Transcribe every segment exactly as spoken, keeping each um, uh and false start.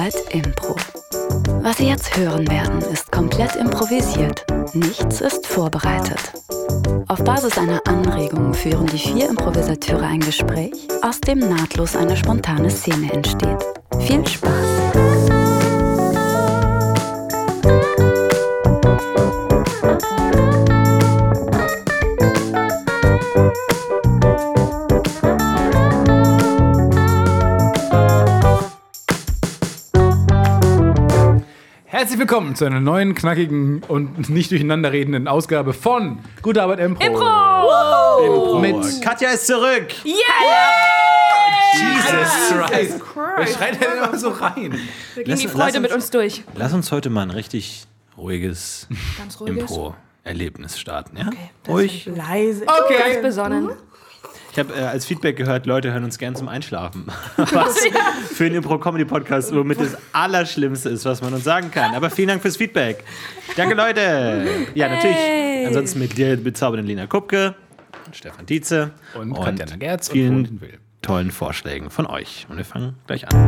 Arbeit Impro. Was Sie jetzt hören werden, ist komplett improvisiert. Nichts ist vorbereitet. Auf Basis einer Anregung führen die vier Improvisateure ein Gespräch, aus dem nahtlos eine spontane Szene entsteht. Viel Spaß! Herzlich willkommen zu einer neuen, knackigen und nicht durcheinander redenden Ausgabe von Gute Arbeit Impro. Impro! Wow. Impro. Mit Katja ist zurück. Yeah! Jesus Christ. Jesus Christ. Wer schreit denn immer so rein? Da ging die Freude mit uns durch. Lass uns heute mal ein richtig ruhiges, Ganz ruhiges. Impro-Erlebnis starten. Ja? Okay, Ruhig. Leise. Okay. Ganz besonnen. Ich habe äh, als Feedback gehört, Leute hören uns gern zum Einschlafen. Was für einen Impro-Comedy-Podcast womit das Allerschlimmste ist, was man uns sagen kann. Aber vielen Dank fürs Feedback. Danke, Leute. Ja, natürlich. Hey. Ansonsten mit dir bezaubernden Lina Kupke, Stefan Dietze Und, und Katjana Gerz vielen und Will. tollen Vorschlägen von euch. Und wir fangen gleich an.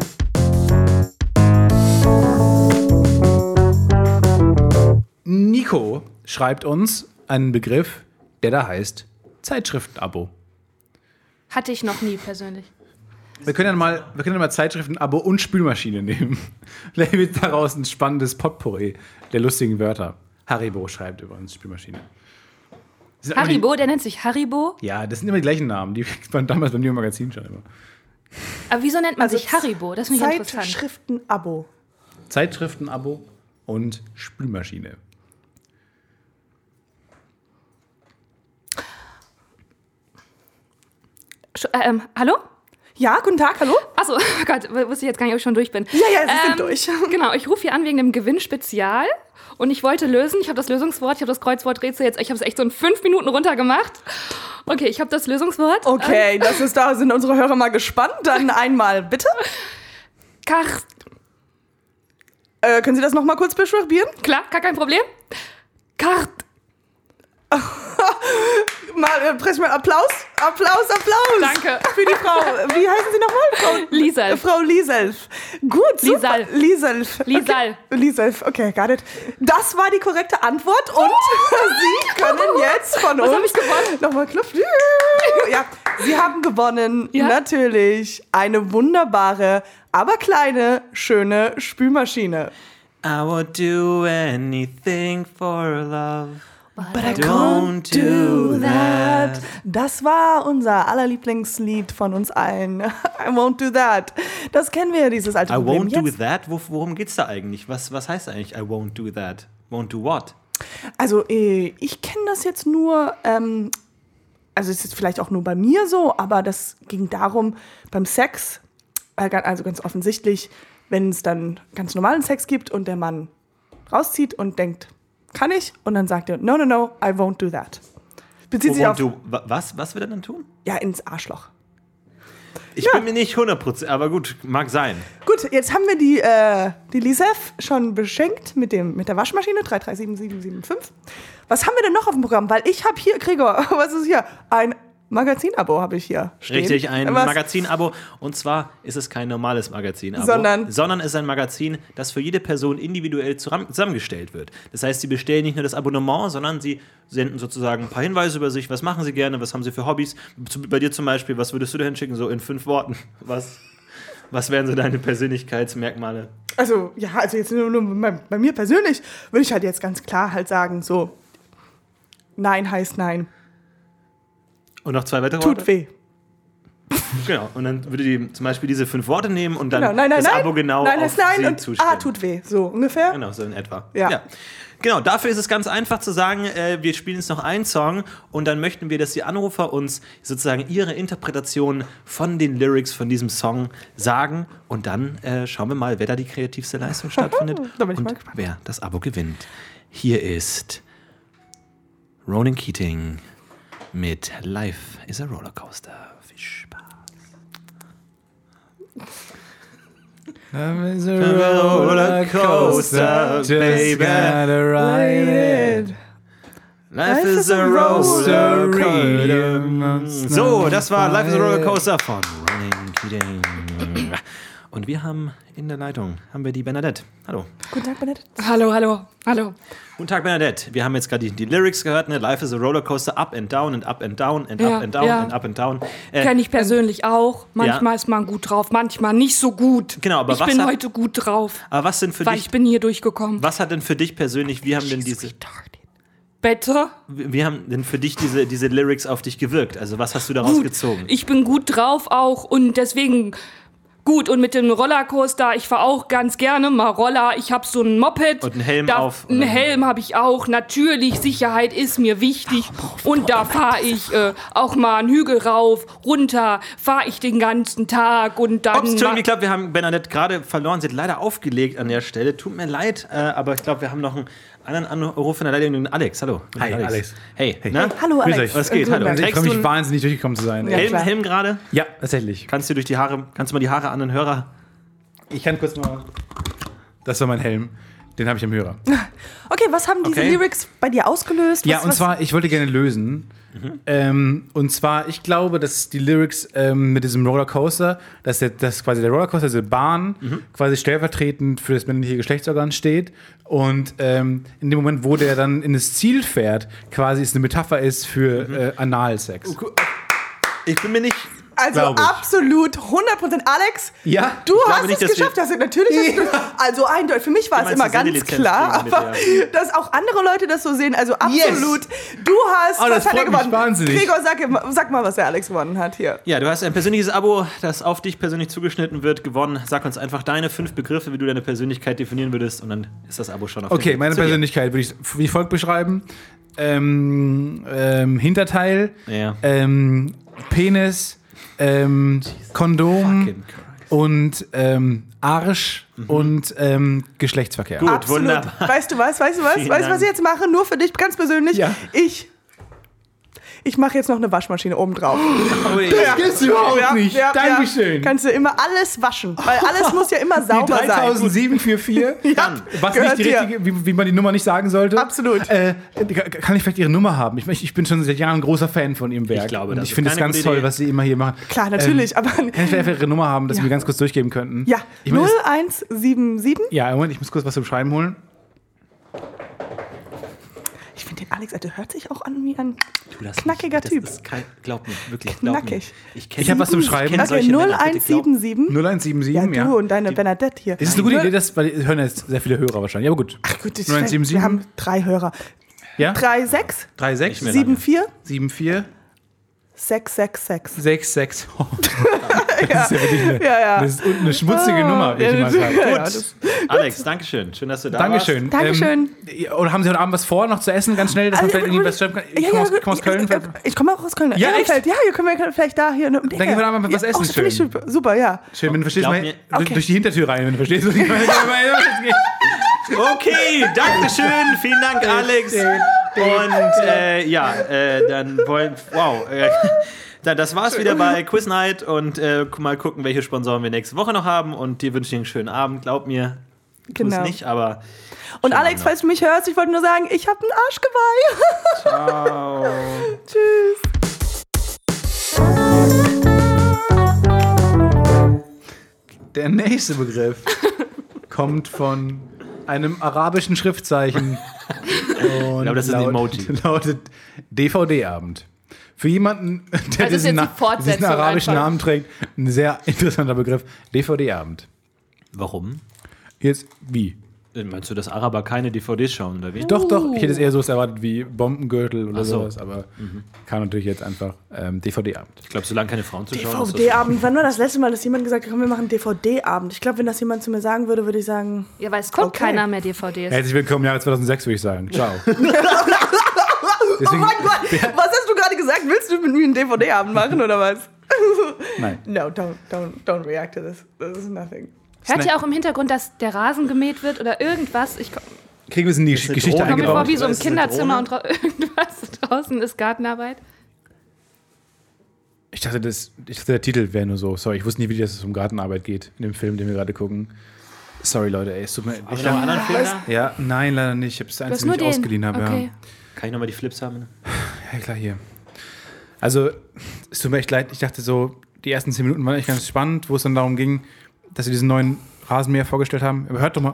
Nico schreibt uns einen Begriff, der da heißt Zeitschriftenabo. Hatte ich noch nie persönlich. Wir können ja mal, wir können ja mal Zeitschriftenabo und Spülmaschine nehmen. Vielleicht wird daraus ein spannendes Potpourri der lustigen Wörter. Haribo schreibt übrigens Spülmaschine. Das sind Haribo, immer der nennt sich Haribo. die, ja, das sind immer die gleichen Namen. Die waren damals beim New Magazin schon immer. Aber wieso nennt man Also sich Haribo? Das finde ich interessant. Zeitschriftenabo. Zeitschriftenabo und Spülmaschine. Sch- äh, ähm, hallo? Ja, guten Tag, hallo? Achso, oh Gott, wusste ich jetzt gar nicht, ob ich schon durch bin. Ja, ja, Sie sind durch. Genau, ich rufe hier an wegen dem Gewinnspezial. Und ich wollte lösen, ich habe das Lösungswort, ich habe das Kreuzworträtsel jetzt, ich habe es echt so in fünf Minuten runtergemacht. Okay, ich habe das Lösungswort. Okay, das ist, da sind unsere Hörer mal gespannt. Dann einmal, bitte. Kar Äh, können Sie das noch mal kurz beschreiben? Klar, gar kein Problem. Kart. Mal, äh, press mal Applaus. Applaus, Applaus. Danke. Für die Frau, wie heißen Sie nochmal? Frau Liesel. Äh, Frau Lieself. Gut, super. Liesel. Lieself. Liesel. Okay. Lieself, okay, got it. Das war die korrekte Antwort und Sie können jetzt von Was uns hab ich gewonnen? nochmal klopfen. Ja, Sie haben gewonnen, Ja? natürlich, eine wunderbare, aber kleine, schöne Spülmaschine. I would do anything for love. But I can't do that. Das war unser allerlieblingslied von uns allen. I won't do that. Das kennen wir, dieses alte I Problem. won't do Jetzt. that? Wo, worum geht's da eigentlich? Was, was heißt eigentlich I won't do that? Won't do what? Also äh, ich kenne das jetzt nur, ähm, also es ist vielleicht auch nur bei mir so, aber das ging darum, beim Sex, äh, also ganz offensichtlich, wenn es dann ganz normalen Sex gibt und der Mann rauszieht und denkt, kann ich? Und dann sagt er, no, no, no, I won't do that. Bezieht sich Won't auf, do, wa- was? Was wird er dann tun? ja, ins Arschloch. Ich Ja. bin mir nicht hundert Prozent, aber gut, mag sein. Gut, jetzt haben wir die, äh, die Lisef schon beschenkt mit, dem, mit der Waschmaschine, drei drei sieben sieben sieben fünf. Was haben wir denn noch auf dem Programm? Weil ich habe hier, Gregor, was ist hier? Ein Magazinabo habe ich hier stehen. Richtig, ein Was? Magazin-Abo. Und zwar ist es kein normales Magazin-Abo, Sondern? sondern es ist ein Magazin, das für jede Person individuell zuram- zusammengestellt wird. Das heißt, sie bestellen nicht nur das Abonnement, sondern sie senden sozusagen ein paar Hinweise über sich. Was machen sie gerne? Was haben sie für Hobbys? Bei dir zum Beispiel, was würdest du da hinschicken? So in fünf Worten. Was, was wären so deine Persönlichkeitsmerkmale? Also, ja, also jetzt nur, nur bei, bei mir persönlich würde ich halt jetzt ganz klar halt sagen, so, nein heißt nein. Und noch zwei weitere Worte? Tut weh. Genau. Und dann würde die zum Beispiel diese fünf Worte nehmen und dann Genau, nein, nein, das nein. Abo genau nein auf heißt nein sie und zustimmen. ah, tut weh. So ungefähr. Genau, so in etwa. Ja. Genau, dafür ist es ganz einfach zu sagen, äh, wir spielen jetzt noch einen Song und dann möchten wir, dass die Anrufer uns sozusagen ihre Interpretation von den Lyrics von diesem Song sagen und dann äh, schauen wir mal, wer da die kreativste Leistung stattfindet Da bin ich und mal gespannt. wer das Abo gewinnt. Hier ist Ronan Keating mit Life is a Rollercoaster. Viel Spaß. Life is a roller coaster, baby. Gotta ride it. Life is a roller coaster. So, das war Life is a Roller Coaster von Ronan Keating. Und wir haben in der Leitung, haben wir die Bernadette. Hallo. Guten Tag, Bernadette. Hallo, hallo, hallo. Guten Tag, Bernadette. Wir haben jetzt gerade die, die Lyrics gehört, ne? Life is a rollercoaster, up and down and up and down and Ja, up and down ja. and up and down. Äh, Kenne ich persönlich auch. Manchmal ja. ist man gut drauf, manchmal nicht so gut. Genau, aber ich was bin hat- heute gut drauf, aber was sind für weil dich, ich bin hier durchgekommen. was hat denn für dich persönlich, wie haben denn diese, Bitte? wie haben denn für dich diese, diese Lyrics auf dich gewirkt? Also was hast du daraus Gut. gezogen? Ich bin gut drauf auch und deswegen gut. Und mit dem Rollercoaster, ich fahre auch ganz gerne mal Roller. Ich habe so ein Moped. Und einen Helm da, auf, Einen oder? Helm habe ich auch. Natürlich, Sicherheit ist mir wichtig. Und da fahre ich äh, auch mal einen Hügel rauf, runter, fahre ich den ganzen Tag und dann... Ups, Entschuldigung, ma- ich glaube, wir haben Bernadette gerade verloren. Sie hat leider aufgelegt an der Stelle. Tut mir leid, äh, aber ich glaube, wir haben noch einen anderen Anruf in der Leitung. Den Alex, hallo. Hi, Alex. Hey, Hey. na? Hallo, Grüß Alex. euch. Was geht? Äh, Hallo. guten Tag. Ich Trägst freue mich du- wahnsinnig durchgekommen zu sein. Ja, Helm, klar. Helm gerade? Ja, tatsächlich. Kannst du durch die Haare, kannst du mal die Haare an den Hörer? Ich kann kurz mal. Das war mein Helm. Den habe ich am Hörer. Okay, was haben diese Okay. Lyrics bei dir ausgelöst? Ja, was, und was, zwar, ich wollte gerne lösen. Ähm, und zwar, ich glaube, dass die Lyrics ähm, mit diesem Rollercoaster, dass, der, dass quasi der Rollercoaster, diese Bahn, quasi stellvertretend für das männliche Geschlechtsorgan steht. Und ähm, in dem Moment, wo der dann in das Ziel fährt, quasi es eine Metapher ist für äh, Analsex. Ich bin mir nicht. Also glaub ich. absolut hundert Prozent. Alex, Ja, du ich hast glaube nicht, es dass wir- geschafft. Hast du, natürlich hast du, also eindeutig. Für mich war es meinst, immer die ganz Sendelizenz klar, kriegen aber mit dass auch andere Leute das so sehen, also absolut. Du hast, Oh, das was hat er freut mich gewonnen? wahnsinnig. Gregor, sag, sag mal, was der Alex gewonnen hat hier. Ja, du hast ein persönliches Abo, das auf dich persönlich zugeschnitten wird, gewonnen. Sag uns einfach deine fünf Begriffe, wie du deine Persönlichkeit definieren würdest, und dann ist das Abo schon auf Okay, dem meine zu dir. Persönlichkeit würde ich wie folgt beschreiben. Ähm, ähm, Hinterteil, Ja. ähm, Penis, ähm, Kondom Fucking Christ. und ähm, Arsch und ähm, Geschlechtsverkehr. Gut, Absolut. wunderbar. Weißt du was? Weißt du was? Vielen weißt du, was ich Dank. jetzt mache? Nur für dich ganz persönlich. Ja. Ich. Ich mache jetzt noch eine Waschmaschine oben drauf. Ui. Das gibt's überhaupt nicht. Dankeschön. Kannst du immer alles waschen, weil alles muss ja immer Die sauber sein. dreitausendsieben vierundvierzig, Dann. was Gehört nicht die dir. richtige, wie, wie man die Nummer nicht sagen sollte. Absolut. Äh, kann ich vielleicht ihre Nummer haben? Ich, ich bin schon seit Jahren ein großer Fan von ihrem Werk. Ich glaube, und das ich ist finde es keine ganz gute toll, Idee. was sie immer hier machen. Klar, natürlich, Ähm, aber. Kann ich vielleicht einfach ihre Nummer haben, dass Ja. sie mir ganz kurz durchgeben könnten? Ja, Ich meine, null es- eins sieben sieben. Ja, Moment, ich muss kurz was zum Schreiben holen. Ich finde den Alex, der hört sich auch an wie ein Du, das knackiger das Typ. Ist kein, glaub mir, wirklich, glaub Knackig. mir. Ich, kenn- Ich hab was zum Schreiben. kenn Okay, solche null Männer, bitte eins sieben sieben. null eins sieben Ja, sieben, du ja. und deine Bernadette hier. Ist es eine gute Null- Idee, das, weil hören jetzt sehr viele Hörer wahrscheinlich. Aber gut. Ach gut, das null eins sieben wir sieben. haben drei Hörer. Ja? drei sechs drei sechs mehr sieben lange. vier sieben vier sechs sechs sechs. sechs sechs. Oh, das ist ja wirklich eine, Ja, ja. Das ist eine schmutzige Nummer, wie ich ja, immer das- sage. ja, ja, Gut. das- Alex, Dankeschön. Schön, dass du da Dankeschön. Dankeschön. Ähm, oder haben Sie heute Abend was vor, noch zu essen, ganz schnell, dass man vielleicht irgendwie was schreiben kann? Ich Ja, komme ja, aus, gut. komm aus Köln. Ich, ich komme auch aus Köln. Ja, echt? Ehrenfeld. Ja, hier können wir vielleicht da hier. Dann gehen wir da mal was essen, Oh, das finde ich schön. super, super, ja. Schön, wenn du verstehst, Glaub mal, mir- Okay. durch die Hintertür rein, wenn du verstehst, was ich meine. Okay, Dankeschön. Vielen Dank, Alex. Und äh, ja, äh, dann wollen. Wow. Äh, dann, das war's wieder bei Quiz Night und äh, mal gucken, welche Sponsoren wir nächste Woche noch haben. Und dir wünsche ich einen schönen Abend. Glaub mir, tu es Genau. nicht, aber. Und schönen Alex, Abend falls du mich hörst, ich wollte nur sagen, ich habe ein Arschgeweih. noch. Ciao. Tschüss. Der nächste Begriff kommt von einem arabischen Schriftzeichen. Und glaube, das ist ein laut- Emoji. lautet D V D-Abend. Für jemanden, der Also ist diesen, jetzt die Na Fortsetzung diesen arabischen einfach. Namen trägt, ein sehr interessanter Begriff. D V D-Abend. Warum? Jetzt wie? Meinst du, dass Araber keine D V Ds schauen, oder wie? Doch, doch, ich hätte es eher so erwartet wie Bombengürtel oder Ach so. sowas, aber kann natürlich jetzt einfach ähm, D V D-Abend. Ich glaube, solange keine Frauen zuschauen, ist das D V D-Abend. Wann war das letzte Mal, dass jemand gesagt hat, komm, wir machen D V D-Abend? Ich glaube, wenn das jemand zu mir sagen würde, würde ich sagen, Ja, weil es guckt Okay. keiner mehr D V Ds. Herzlich willkommen im Jahre zweitausendsechs, würde ich sagen. Ciao. Deswegen, oh mein Gott, was hast du gerade gesagt? Willst du mit mir einen D V D-Abend machen oder was? nein. No, don't, don't, don't react to this. This is nothing. Hört ihr auch im Hintergrund, dass der Rasen gemäht wird oder irgendwas? Ich komme Kriegen wir es in die eine Geschichte Drohne? komm mir vor eingebaut? wie so im Ist das eine Kinderzimmer Drohne? und dra irgendwas draußen ist Gartenarbeit. Ich dachte, das, ich dachte, der Titel wäre nur so. Sorry, ich wusste nie, wie das um Gartenarbeit geht in dem Film, den wir gerade gucken. Sorry, Leute, ey, es tut mir Haben echt wir noch einen leid. anderen Film da? Ja, nein, leider nicht. Ich habe es der Du hast einzige, nur den ich den. ausgeliehen habe. Okay. Kann ich nochmal die Flips haben? Ja. ja, klar, hier. Also, es tut mir echt leid. Ich dachte so, die ersten zehn Minuten waren echt ganz spannend, wo es dann darum ging, dass sie diesen neuen Rasenmäher vorgestellt haben. Aber hört doch mal.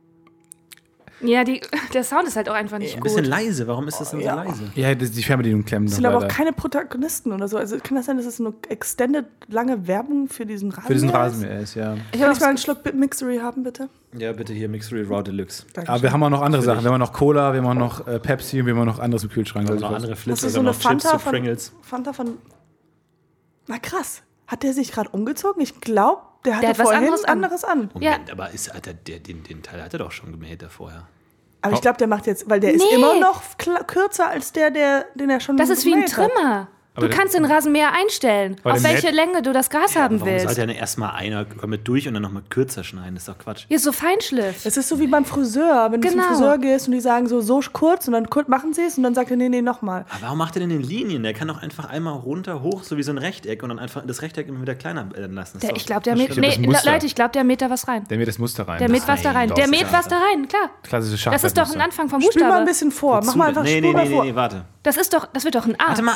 Ja, die, der Sound ist halt auch einfach nicht Ein gut. bisschen leise. Warum ist das denn so Ja. leise? Ja, das, die Fernbedienung klemmen Es noch sind aber auch leider. keine Protagonisten oder so. Also kann das sein, dass es eine extended lange Werbung für diesen Rasenmäher Für diesen ist? Rasenmäher ist, ja. Ich Kann hab ich mal einen Schluck Mixery haben, bitte? Ja, bitte hier Mixery Raw Deluxe. Danke. Aber wir haben auch noch andere Sachen. Wir haben auch noch Cola, wir haben auch noch äh, Pepsi und wir haben auch noch anderes im Kühlschrank. Also noch Also andere Das Flitzer, ist so dann eine noch Chips Fanta zu von, Pringles. Fanta von... Na krass. Hat der sich gerade umgezogen? Ich glaube, der hatte Der hat was vorhin anderes an. anderes an. Moment, aber ist, hat er, der, den, den Teil hat er doch schon gemäht da vorher. Aber ich glaube, der macht jetzt... Weil der ist Nee. immer noch kl- kürzer als der, der, den er schon Das ist wie ein gemäht hat. Trimmer. Aber Du der- kannst den Rasenmäher einstellen, Aber auf der welche Mäht- Länge du das Gras haben Warum willst. sollte er denn erstmal einer mit durch und dann nochmal kürzer schneiden? Das ist doch Quatsch. Hier ist so Feinschliff. Es ist so wie beim Friseur. Wenn du Genau. zum Friseur gehst und die sagen so, so kurz und dann kurz machen sie es und dann sagt er, nee, nee, nochmal. Aber warum macht er denn in Linien? Der kann doch einfach einmal runter, hoch, so wie so ein Rechteck und dann einfach das Rechteck immer wieder kleiner werden lassen. Das ist Der, doch- ich glaube, der das mäht. stimmt. das Nee, Muster. Leute, ich glaube, der mäht da was rein. der mäht das Muster rein. Der mäht was da rein. doch, Der das mäht ist was da rein, klar. klassische Das ist doch ein Schachbrettmuster. Anfang vom Spül mal ein Buchstabe. bisschen vor. Mach mal einfach nee, Spül nee, mal nee, vor. nee, nee, warte. Das ist doch, das wird doch ein A. Warte mal.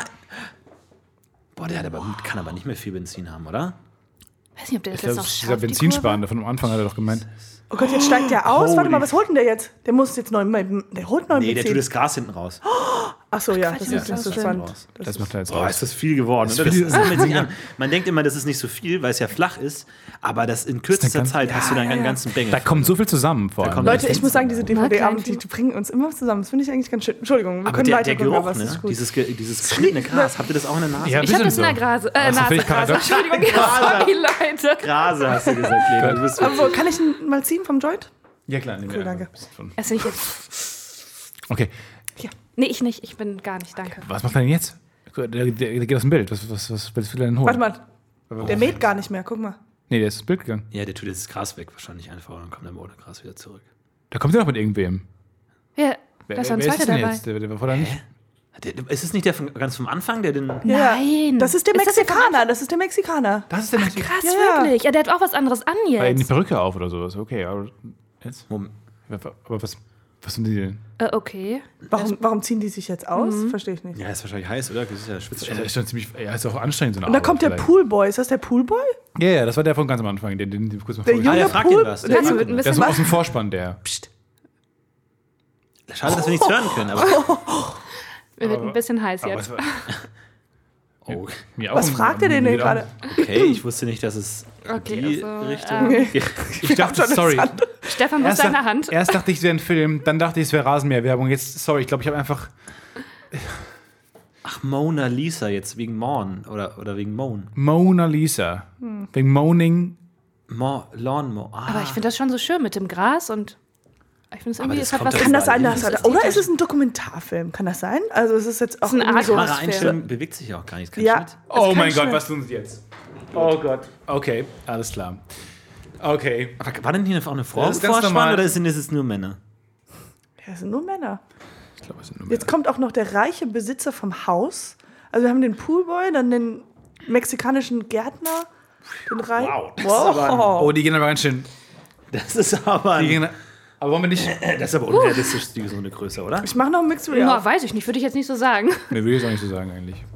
Boah, der hat aber, kann aber nicht mehr viel Benzin haben, oder? Weiß nicht, ob der Ich das glaube, jetzt noch das ist schafft. dieser die Benzinsparende. Von am Anfang hat er doch gemeint. Oh Gott, jetzt steigt der aus. Warte Holy- mal, was holt denn der jetzt? Der muss jetzt neu, der holt neuen Nee, der tut Benzin. das Gras hinten raus. Ach so, ja, das ja, ist das ist interessant. raus. Das Das ist- macht er jetzt Boah, raus. ist das viel geworden. Das oder? ist Das, viel- das sammelt sich an. Man denkt immer, das ist nicht so viel, weil es ja flach ist, aber das in kürzester ganz- Zeit hast du dann ja, einen ja. ganzen Bengel. Da kommt so viel zusammen vor allem. kommt- Leute, ich muss sagen, diese D V D-Abende, klein. die, die bringen uns immer zusammen. Das finde ich eigentlich ganz schön. Entschuldigung, wir aber können der, weiter der gucken, Geruch, aber es ne? ist gut. dieses, ge- dieses geschnittene Gras, habt ihr das auch in der Nase? Ja, Ich habe das in der so. Grase. Äh, Das ist Nase, völlig Grase. paradox. Entschuldigung, ja, sorry, Leute. Grase, hast du gesagt, Lena. Du bist Aber wo, kann ich ihn mal ziehen vom Joint? Ja, klar. Nee, Cool, danke. Das finde ich jetzt. Okay, Nee, ich nicht. Ich bin gar nicht, danke. was macht er denn jetzt? Der, der, der geht aus dem Bild. Was, was, was, was will er denn holen? Warte mal, der mäht gar nicht mehr, guck mal. Nee, der ist ins Bild gegangen. Ja, der tut jetzt das Gras weg wahrscheinlich einfach und dann kommt er ohne Gras wieder zurück. Da kommt er noch mit irgendwem. Ja, Wer, da ist noch ein wer ist zweiter das denn dabei. jetzt? Der, der war vorher nicht. Der, ist es nicht der von, ganz vom Anfang, der den... Ja, Nein. das ist der Ist das der Mexikaner, das ist der Mexikaner. Das ist der nicht. Krass, Ja, ja. wirklich. Ja, der hat auch was anderes an Weil eben die jetzt. Perücke auf oder sowas. Okay, aber jetzt? Moment. Aber was, was sind die denn? Äh, okay. Warum, warum ziehen die sich jetzt aus? Verstehe ich nicht. Ja, ist wahrscheinlich heiß, oder? Das ist ja schwitzt schon. Das ist schon ziemlich. Ja, ist auch anstrengend, so eine Und da Arbeit kommt der vielleicht. Poolboy. Ist das der Poolboy? Ja, ja, das war der von ganz am Anfang. Den, den, den kurz mal Der vorgestellt. Ah, der junge fragt ihn Pool. was. Der Der Kannst du fragt mit ein ihn Der ist bisschen so aus dem Vorspann, der. Schade, dass wir nichts hören können, aber... Mir wird ein bisschen heiß Aber jetzt. es war- Oh, mir auch Was ein- fragt er denn denn mir auch- gerade? okay, ich wusste nicht, dass es Okay, die also, Richtung ähm, geht. Ich dachte, sorry. Stefan, wo ist Erst, deine dach- Hand? erst dachte ich, es wäre ein Film, dann dachte ich, es wäre Rasenmäherwerbung. Jetzt, sorry, ich glaube, ich habe einfach. Ach, Mona Lisa jetzt, wegen Morn oder, oder wegen Moan. Mona Lisa. Wegen Moaning. Mo Lawnmower. Ah, Aber ich finde das schon so schön mit dem Gras und ich finde es irgendwie, das es hat kommt was. doch Kann das sein, Das dass ist er, oder ist es ein Dokumentarfilm? Kann das sein? Also es ist jetzt auch ist eine irgendwie Art so. Atmosphäre. Kameraeinstellung bewegt sich ja auch gar nicht. Kein Ja. Schnitt. Oh kann mein schnell- Gott, was tun sie jetzt? Oh Gott. Okay, alles klar. Okay. Aber war denn hier auch eine Frau Das ist ganz Vorspann normal. oder sind es nur Männer? Ja, es sind nur Männer. Ich glaube, es sind nur Jetzt kommt auch noch der reiche Besitzer vom Haus. Also wir haben den Poolboy, dann den mexikanischen Gärtner, den Reich. Wow, das ist aber Oh, die gehen aber ganz schön. Das ist aber, Die gehen, aber wollen wir nicht. das ist aber unrealistisch, die so eine Größe, oder? Ich mache noch einen Mixed Real. Ja, weiß ich nicht, würde ich jetzt nicht so sagen. Ne, will ich auch nicht so sagen, eigentlich.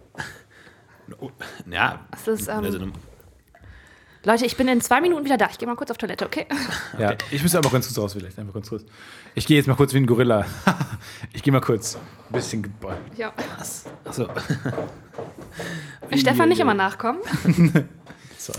Ja. Das ist, ähm, also, Leute, ich bin in zwei Minuten wieder da. Ich gehe mal kurz auf Toilette, okay? Ja, ich müsste aber ganz kurz raus, vielleicht. Einfach ganz kurz. Ich gehe jetzt mal kurz wie ein Gorilla. Ich gehe mal kurz. Ein bisschen. ge- boah. Ja. achso. Stefan nicht immer nachkommen. Sorry.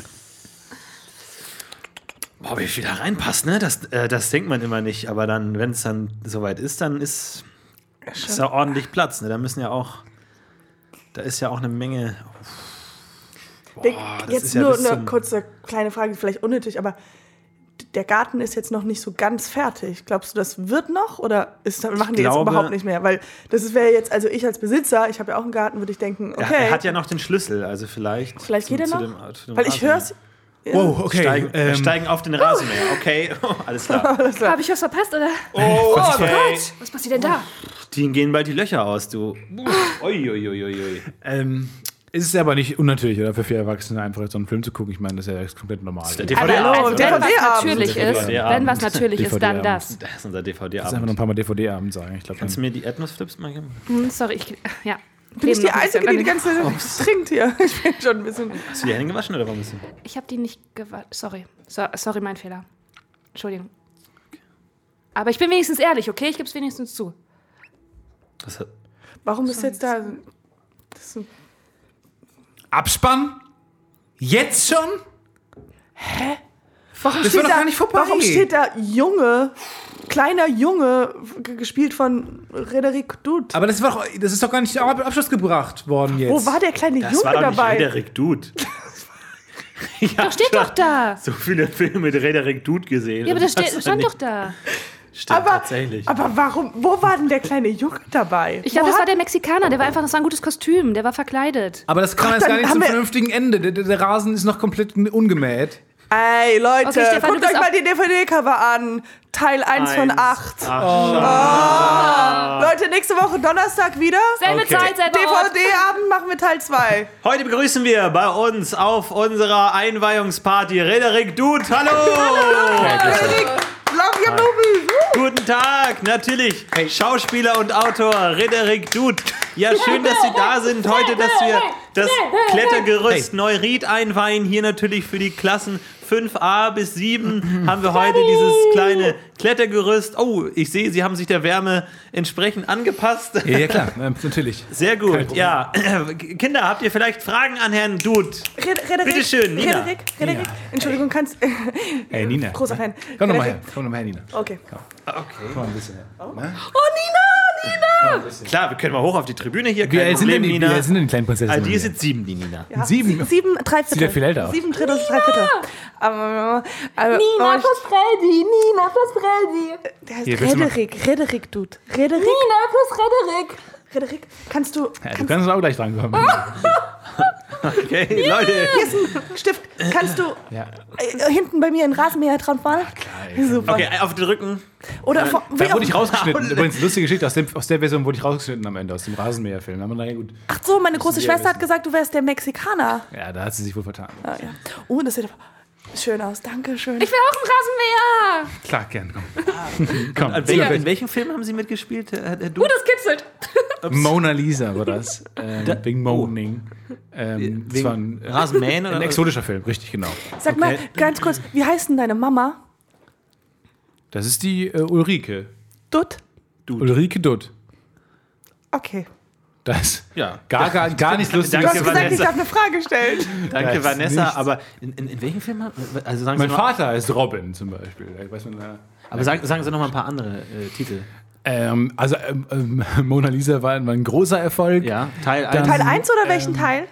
Boah, wie viel da reinpasst, ne? Das, äh, das denkt man immer nicht. Aber dann, wenn es dann soweit ist, dann ist, ist da ordentlich Platz. Ne? Da müssen ja auch. Da ist ja auch eine Menge. Der, das jetzt ist ja nur bis eine zum- kurze kleine Frage, vielleicht unnötig, aber der Garten ist jetzt noch nicht so ganz fertig. Glaubst du, das wird noch oder ist, machen die glaube- jetzt überhaupt nicht mehr? Weil das wäre jetzt, also ich als Besitzer, ich habe ja auch einen Garten, würde ich denken, Er, okay, er hat ja noch den Schlüssel, also vielleicht. vielleicht geht er zu noch? dem- zu dem Weil ich höre es. Rasenmäher. Wow, okay. Steigen, ähm, steigen auf den Rasenmäher, okay? Alles klar. Habe ich was verpasst, oder? Oh, okay. Gott, was passiert denn da? Denen gehen bald die Löcher aus, du. Uiuiuiui. Ähm, ist es aber nicht unnatürlich, oder für vier Erwachsene einfach so einen Film zu gucken. Ich meine, das ist ja komplett normal. der Das D V D Also, Abend. also wenn D V was D-Abend. natürlich D V ist, D-Abend. wenn was natürlich ist, dann D V D-Abend. das. Das ist unser D V ist einfach noch ein D-Abend. paar Mal D V D-Abend sagen. Ich glaube, Kannst du mir die Atmos-Flips mal geben? Hm, sorry, ich, ja. Bin ich die noch ein Einzige, die die bisschen. ganze Zeit trinkt hier? Ich bin schon ein bisschen... Hast du die Hände gewaschen oder warum bist du? Ich habe die nicht gewaschen. Sorry. So, sorry, mein Fehler. Entschuldigung. Aber ich bin wenigstens ehrlich, okay? Ich gebe es wenigstens zu. Das hat Warum ist jetzt da... Das ist ein Abspann? Jetzt schon? Warum Das steht war doch da, gar nicht vorbei. Warum steht da Junge, kleiner Junge, g- gespielt von Frederik Dutt? Aber das, war doch, das ist doch gar nicht auf Abschluss gebracht worden jetzt. Wo war der kleine Das Junge war doch nicht dabei? Frederik Dutt. Ja, Doch, steht doch da. So viele Filme mit Frederik Dutt gesehen. Ja, aber das Und steht, stand nicht- doch da. Stimmt, aber, tatsächlich. aber warum, wo war denn der kleine Junge dabei? Ich glaube, Wo das war hat- der Mexikaner. Der war einfach, das war ein gutes Kostüm. Der war verkleidet. Aber das kam Ach, jetzt dann gar nicht haben zum wir- vernünftigen Ende. Der, der, der Rasen ist noch komplett ungemäht. Ey, Leute, Okay, Stefan, du guckt bist euch mal auch- die D V D-Cover an. Teil eins von Eins. acht. Ach, Leute, nächste Woche Donnerstag wieder. Selbe Okay. Zeit, selber Ort. D V D-Abend machen wir Teil zwei. Heute begrüßen wir bei uns auf unserer Einweihungsparty Frederik Dutt. Hallo! Love your movies. Guten Tag, natürlich. Schauspieler und Autor Frederik Dutt. Ja, schön, dass Sie da sind heute, dass wir das Klettergerüst Neuried einweihen. Hier natürlich für die Klassen fünf a bis sieben haben wir heute dieses kleine Klettergerüst. Oh, ich sehe, Sie haben sich der Wärme entsprechend angepasst. Ja, ja klar, ähm, natürlich. Sehr gut, ja. Kinder, habt ihr vielleicht Fragen an Herrn Dutt? Frederik, Bitte schön, Nina. Frederik, Frederik, Nina. Entschuldigung, kannst... Hey, Nina. Großer Fan. Komm doch mal her. Frederik. Komm doch mal her, Nina. Okay. Komm mal ein bisschen her. Oh, Nina, Nina! Klar, wir können mal hoch auf die Tribüne hier. Wie Kein alt sind denn Problem, die, wie Nina. alt sind denn die kleinen Prinzessinnen? Ah, die ist jetzt sieben, die Nina. Ja, Sieben? sie- Sieben, drei Viertel. Sieht ja viel älter aus. Sieben Drittel, drei Viertel. Aber, aber, Nina aber, plus Freddy. Nina plus Freddy. der heißt Hier, willst du mal- Frederik, Frederik, Dude. Frederik, Nina plus Frederik. Frederik, kannst du... Ja, du Kannst, kannst auch gleich drankommen. Okay, Leute. hier ist ein Stift. Kannst du Ja. äh, hinten bei mir in Rasenmäher dran fahren? Super. Okay, auf den Rücken. Oder vor, wie Da auch, wurde ich rausgeschnitten. Übrigens, lustige Geschichte, aus, dem, aus der Version wurde ich rausgeschnitten am Ende, aus dem Rasenmäherfilm. Aber naja, gut. ach so, meine große Sie Schwester ja hat gesagt, du wärst der Mexikaner. Ja, da hat sie sich wohl vertan. Ah, ja. Oh, das sieht schön aus. Dankeschön. Ich will auch einen Rasenmäher. Klar, gern, komm. komm. An wel in welchem Film haben Sie mitgespielt, Herr, Herr Dutt? Uh, das kitzelt. Mona Lisa war das. Ähm, wegen Moaning. Ähm, das war ein, äh, Rasenmähen oder ein exotischer Film, richtig, genau. Sag mal, ganz kurz, wie heißt denn deine Mama? Das ist die äh, Ulrike. Dutt? Ulrike Dutt. Okay. Das Ja. gar, gar, gar nichts Lustiges. Du hast Danke, gesagt, ich Vanessa. darf eine Frage stellen. Danke, Das Vanessa. nichts. Aber in, in, in welchem Film? haben- Also sagen Sie Mein noch, Vater heißt Robin zum Beispiel. Da weiß man, äh, aber sagen, sagen Sie noch mal ein paar andere äh, Titel. ähm, also ähm, ähm, Mona Lisa war ein großer Erfolg. Ja, Teil Dann- eins. Teil eins oder welchen Teil?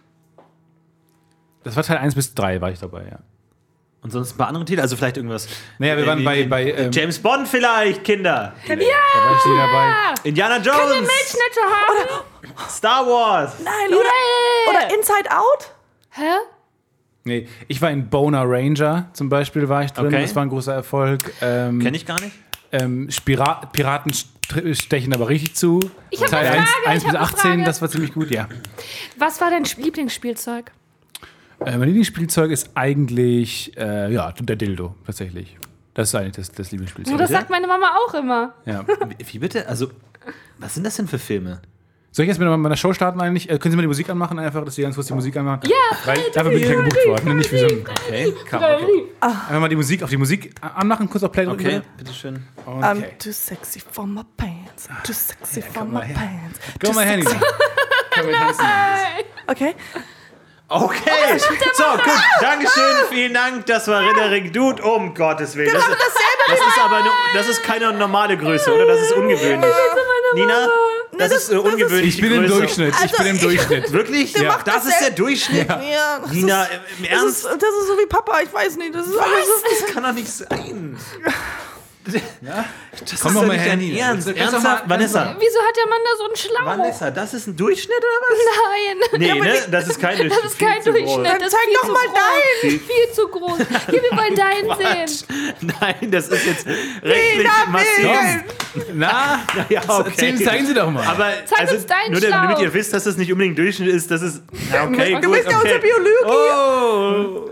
Das war Teil eins bis drei war ich dabei, ja. Und sonst ein paar andere Titel? Also vielleicht irgendwas. Naja, wir waren äh, bei, in- bei ähm, James Bond vielleicht, Kinder. da war ich nie dabei. Indiana Eine Jones. Milchschnitte haben. Star Wars. Nein, oder, oder Inside Out? Hä? Nee, ich war in Boner Ranger zum Beispiel, war ich drin. Okay. Das war ein großer Erfolg. Ähm, Kenn ich gar nicht. ähm, Spira Piraten st- stechen aber richtig zu. Ich hab Teil eine eins, Frage, eins ich bis hab eine achtzehn, Frage. das war ziemlich gut, ja. Was war dein Lieblingsspielzeug? Äh, mein Lieblingsspielzeug ist eigentlich, äh, ja, der Dildo, tatsächlich. Das ist eigentlich das, das Lieblingsspielzeug. Ja, das sagt meine Mama auch immer. Ja. Wie, wie bitte? Also, was sind das denn für Filme? Soll ich jetzt mit meiner Show starten eigentlich? Äh, können Sie mal die Musik anmachen einfach, dass Sie ganz kurz die Musik anmachen? Ja, Weil dafür bin ich ja gebucht worden, nicht für so ein... Okay, komm, okay. Einfach mal die Musik, auf die Musik anmachen, kurz auf Play drücken. Okay, bitteschön. Okay. I'm too sexy for my pants. I'm too sexy for komm my mal her. pants. Komm mal her, Nina. Komm, wir tanzen. Okay. Okay, so gut, Dankeschön, vielen Dank, das war Frederik Dutt, um Gottes Willen. Das, ist- das ist aber no, das ist keine normale Größe, oder? Das ist ungewöhnlich. Nina, das ist eine ungewöhnliche Ich bin im Größe. Durchschnitt, ich bin im Durchschnitt. Wirklich? Ja. Das ist der Durchschnitt? Ja, das Nina, ist, im das, Ernst? ist, das ist so wie Papa, ich weiß nicht. Das ist alles so. Das kann doch nicht sein. Das Komm ist doch doch mal nicht her, dein Nina. Ernst. Kannst du- kannst du Ernsthaft, mal- Vanessa? Wieso hat der Mann da so einen Schlauch? Vanessa, das ist ein Durchschnitt oder was? Nein. Nee, ne? Das ist kein Durchschnitt. Das ist kein Viel zu groß. Durchschnitt. Dann Das zeig ist viel doch zu mal groß. deinen. Viel zu groß. Hier, wir wollen deinen sehen. Nein, das ist jetzt rechtlich massiv. Na, Ja, okay. erzählen, zeigen Sie doch mal. Aber Zeig also, uns deinen nur damit Schlauch. ihr wisst, dass das nicht unbedingt Durchschnitt ist, das ist. Ja, okay, Du gut. bist ja okay. unser Biologe. Oh!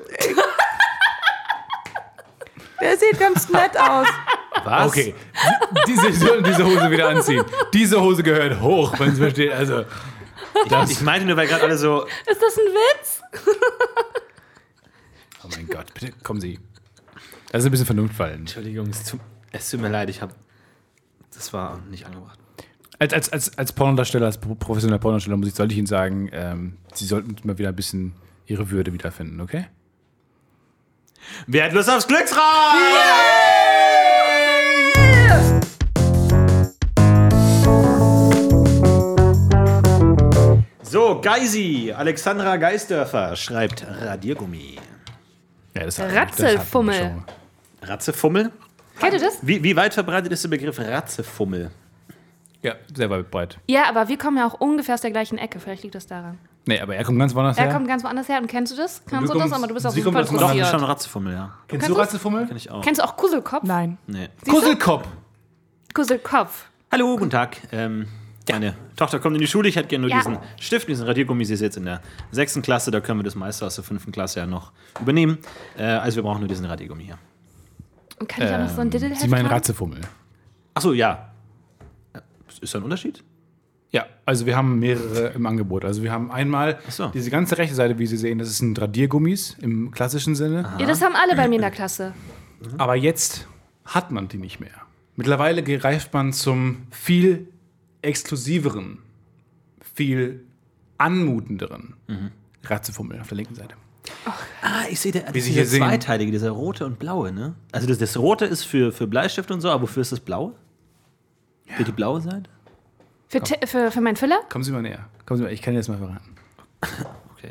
Der sieht ganz nett aus. Was? Okay, diese sollen diese Hose wieder anziehen. Diese Hose gehört hoch, wenn Sie verstehen. Also, Ich, ich meinte nur, weil gerade alle so. Ist das ein Witz? Oh mein Gott, bitte kommen Sie. Das ist ein bisschen Vernunft fallen. Entschuldigung, es tut, es tut mir leid, ich habe. Das war nicht angebracht. Als, als, als, als Pornodarsteller, als professioneller Pornodarsteller, muss ich, sollte ich Ihnen sagen, ähm, Sie sollten mal wieder ein bisschen Ihre Würde wiederfinden, okay? Wer hat Lust aufs Glücksrad? So, Geisi, Alexandra Geisdörfer schreibt Radiergummi. Ja, das Ratzelfummel. Ratzefummel? Kennt ihr das? Wie, wie weit verbreitet ist der Begriff Ratzefummel? Ja, sehr weit breit. Ja, aber wir kommen ja auch ungefähr aus der gleichen Ecke. Vielleicht liegt das daran. Nee, aber er kommt ganz woanders her. Er kommt ganz woanders her. Und kennst du das? Kannst du du das? kommst- Aber du bist auch Sie super kommt aus dem Doch, interessiert. schon Ratzefummel, ja. Kennst Kannst du du- Ratzelfummel? Kenn ich auch. Kennst du auch Kusselkopf? Nein. Nee. Kusselkopf. Kusselkopf. Hallo, guten Tag. Ähm, meine Tochter kommt in die Schule. Ich hätte gerne nur Ja. diesen Stift, diesen Radiergummi. Sie ist jetzt in der sechsten Klasse. Da können wir das meiste aus der fünften Klasse ja noch übernehmen. Äh, also wir brauchen nur diesen Radiergummi hier. Und kann ich auch noch so ein Diddleheft Sie meinen haben? Ratzefummel. Achso, ja. Äh, Ist da ein Unterschied? Ja, also wir haben mehrere im Angebot. Also wir haben einmal Ach so. diese ganze rechte Seite, wie Sie sehen, das sind Radiergummis im klassischen Sinne. Ja, das haben alle bei mir in der Klasse. Aber jetzt hat man die nicht mehr. Mittlerweile greift man zum viel exklusiveren, viel anmutenderen Ratzefummel auf der linken Seite. Ah, ich sehe, das Wie ist Sie der hier sehen. zweiteilige, dieser rote und blaue, ne? Also das, das rote ist für, für Bleistift und so, aber wofür ist das blaue? Für die blaue Seite? Für, T- für, für meinen Füller? Kommen Sie mal näher. Kommen Sie mal, ich kann Ihnen das mal verraten. Okay.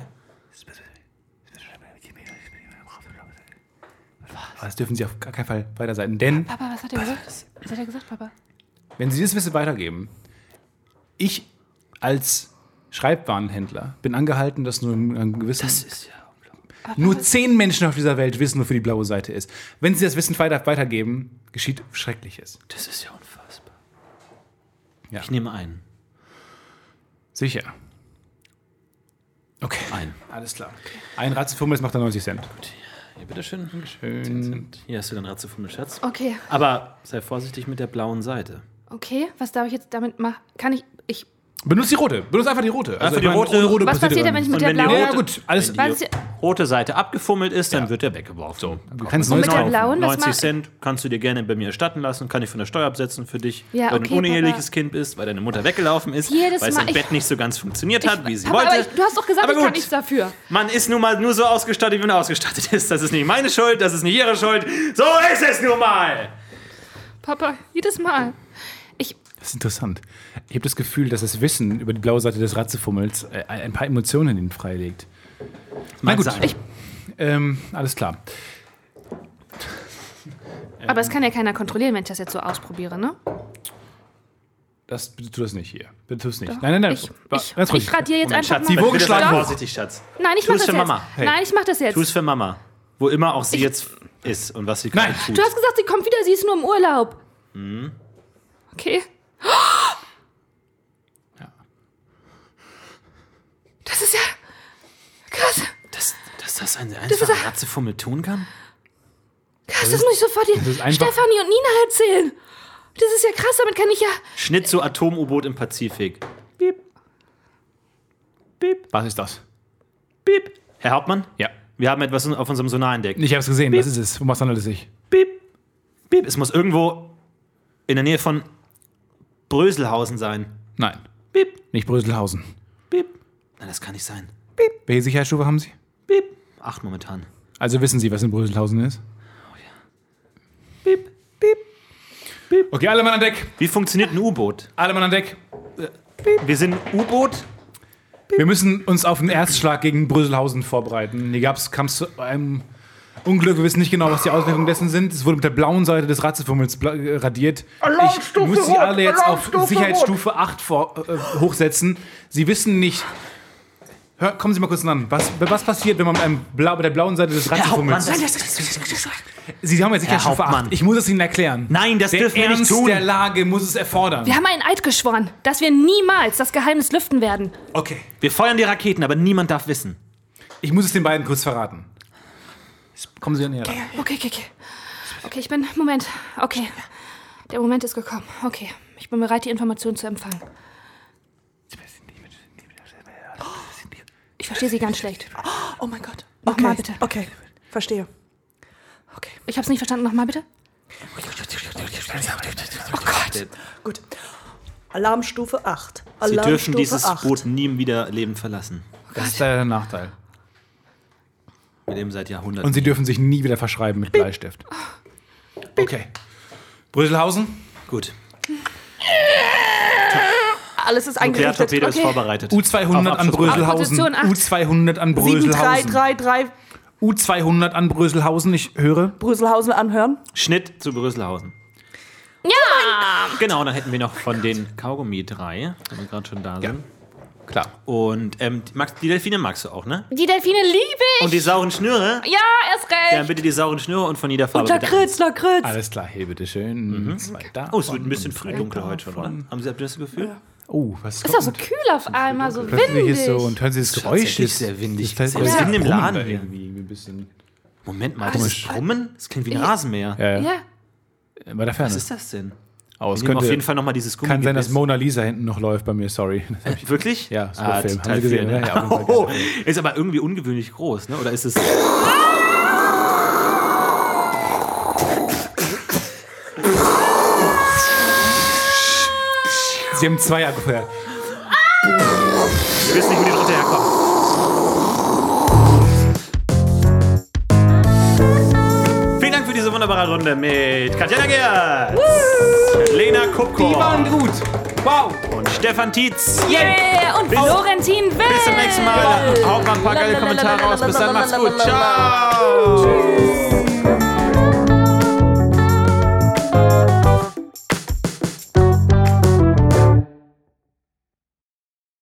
Aber das dürfen Sie auf gar keinen Fall weiterseiten. Denn, Papa, was hat er gesagt? Was hat er gesagt, Papa? wenn Sie das Wissen weitergeben, ich als Schreibwarenhändler bin angehalten, dass nur in einem gewissen Das ist ja unglaublich. Nur zehn Menschen auf dieser Welt wissen, wofür die blaue Seite ist. Wenn sie das Wissen weiter, weitergeben, geschieht Schreckliches. Das ist ja unfassbar. Ja. Ich nehme einen. Sicher. Okay. Ein. Alles klar. Ein Ratzefummel, das macht dann neunzig Cent. Hier, bitteschön. Schön. Hier hast du deinen Ratzefummel, Schatz. Okay, Aber sei vorsichtig mit der blauen Seite. okay. Was darf ich jetzt damit machen? Kann ich. Ich. Benutzt die rote. Benutzt einfach die rote. Also Einfach die ich meine, rote. ohne rote Was passiert denn, wenn ich mit Und der wenn die blauen. Ja, rote- gut. Alles. Wenn Was die ist- rote Seite abgefummelt ist, dann wird der weggeworfen. So. Du kannst Und neues mit der kaufen. blauen, was neunzig ma- Cent kannst du dir gerne bei mir erstatten lassen, kann ich von der Steuer absetzen für dich, Ja, weil du okay, ein uneheliches Papa. Kind bist, weil deine Mutter weggelaufen ist, Jedes weil es Mal- im ich- Bett nicht so ganz funktioniert hat, wie sie Papa, wollte. aber ich, du hast doch gesagt, Aber ich kann gut. nichts dafür. Man ist nun mal nur so ausgestattet, wie man ausgestattet ist. Das ist nicht meine Schuld, das ist nicht ihre Schuld. So ist es nun mal. Papa, jedes Mal. Ich. Das ist interessant. Ich habe das Gefühl, dass das Wissen über die blaue Seite des Ratzefummels äh, ein paar Emotionen in ihn freilegt. Na gut. gut. Ich- Ähm, alles klar. Aber es kann ja keiner kontrollieren, wenn ich das jetzt so ausprobiere, ne? Das, bitte tu das nicht hier. Bitte tu es nicht. Nein, nein, nein. Ich, Wa- ich, ganz ruhig. ich radiere jetzt Moment, einfach Schatz, mal. die Wogen bitte sei schlagen hoch. vorsichtig, Schatz. Nein, ich Tu mach es das für jetzt. Mama. Hey. Nein, ich mach das jetzt. Tu es für Mama. Wo immer auch sie jetzt ist und was sie gerade Nein. tut. Du hast gesagt, sie kommt wieder, sie ist nur im Urlaub. Mhm. Okay. Ja. Das ist ja krass. Dass, dass das ein ist einfacher ja- Ratzefummel tun kann? Krass, das muss ich sofort die ist einfach- Stefanie und Nina erzählen. Das ist ja krass, damit kann ich ja. Schnitt zu Atom-U-Boot im Pazifik. Piep. Piep. Was ist das? Piep. Herr Hauptmann? Ja. Wir haben etwas auf unserem Sonar entdeckt. Ich habe es gesehen. Was ist es? Um was handelt es sich? Piep. Piep. Es muss irgendwo in der Nähe von Bröselhausen sein. Nein. Piep. Nicht Bröselhausen. Piep. Nein, das kann nicht sein. Welche Sicherheitsstufe haben Sie? Piep. Acht momentan. Also wissen Sie, was in Bröselhausen ist? Piep. Piep. Okay, alle Mann an Deck. Wie funktioniert ein U-Boot? Alle Mann an Deck. Wir sind U-Boot. Wir müssen uns auf den Erstschlag gegen Bröselhausen vorbereiten. Hier kam es zu einem Unglück. Wir wissen nicht genau, was die Auswirkungen dessen sind. Es wurde mit der blauen Seite des Ratzefummels bla- äh, radiert. Ich muss Sie alle jetzt auf Sicherheitsstufe acht vor, äh, hochsetzen. Sie wissen nicht... Hör, kommen Sie mal kurz ran. Was, was passiert, wenn man mit, einem Blau, mit der blauen Seite des Herr Hauptmann, Ratzefummels... das, Sie haben ja Sicherheitsstufe Hauptmann. acht. Ich muss es Ihnen erklären. Nein, das der dürfen wir nicht Ernst tun. der Lage muss es erfordern. Wir haben einen Eid geschworen, dass wir niemals das Geheimnis lüften werden. Okay. wir feuern die Raketen, aber niemand darf wissen. Ich muss es den beiden kurz verraten. Kommen Sie näher ran. Okay, okay, okay. Okay, ich bin. Moment. Okay. Der Moment ist gekommen. Okay. Ich bin bereit, die Information zu empfangen. Ich verstehe Sie ganz schlecht. Oh mein Gott. Nochmal Okay. bitte. Okay, verstehe. Okay. Ich hab's nicht verstanden. Nochmal bitte. Oh Gott. Gut. Alarmstufe acht. Sie Alarmstufe dürfen dieses acht. Boot nie wieder lebend verlassen. Das ist der Nachteil. Wir leben seit Jahrhunderten. Und sie dürfen sich nie wieder verschreiben mit Bleistift. Okay. Brüsselhausen? Gut. Alles ist eingerichtet. Nukleartorpedo ist Okay. vorbereitet. U zweihundert Auf an Abschuss. Bröselhausen. Position acht. U zweihundert an sieben drei Bröselhausen. drei drei U zweihundert an Bröselhausen. Ich höre. Brüsselhausen anhören. Schnitt zu Brüsselhausen. Ja! Genau, dann hätten wir noch von den Kaugummi drei, wenn wir gerade schon da sind. Klar. Und ähm, die, Max, die Delfine magst du auch, ne? Die Delfine liebe ich. Und die sauren Schnüre? Ja, erst recht. Ja, bitte die sauren Schnüre und von jeder Farbe. bitte Lakritz, Lakritz. Alles klar, hier, bitteschön. Zwei da. Oh, es wird ein bisschen früh dunkel heute schon, oder? Haben Sie habt ihr das Gefühl? Oh, was Ist doch so kühl auf einmal, so Plötzlich windig. ist so, und hören Sie das Geräusch? tatsächlich ist- sehr windig. Das heißt, Selbst ja. in dem Brummen Laden da irgendwie. irgendwie ein bisschen. Moment mal, das ist Brummen? Das klingt wie ein Rasenmäher. Ja, ja. Ja. Bei der Ferne. Was ist das denn? Oh, es Wir nehmen auf könnte, jeden Fall nochmal dieses Gummi. kann sein, dass Mona Lisa hinten noch läuft bei mir, sorry. Wirklich? Ja, ist ah, ein Film. total Haben Sie gesehen, viel, ne? ne? Ja, auf jeden Fall Oh, gerne. ist aber irgendwie ungewöhnlich groß, ne? Oder ist es... Sie haben zwei abgefeuert. Ich weiß nicht, wo die drunter herkommen. Vielen Dank für diese wunderbare Runde mit Katjana Gerz, Lena Kupko Die waren gut. Wow. und Stefan Tietz. Yeah, und Bis- Florentin Will. Bis zum nächsten Mal. Haut mal ein paar geile Kommentare raus. Bis dann, macht's gut. Ciao.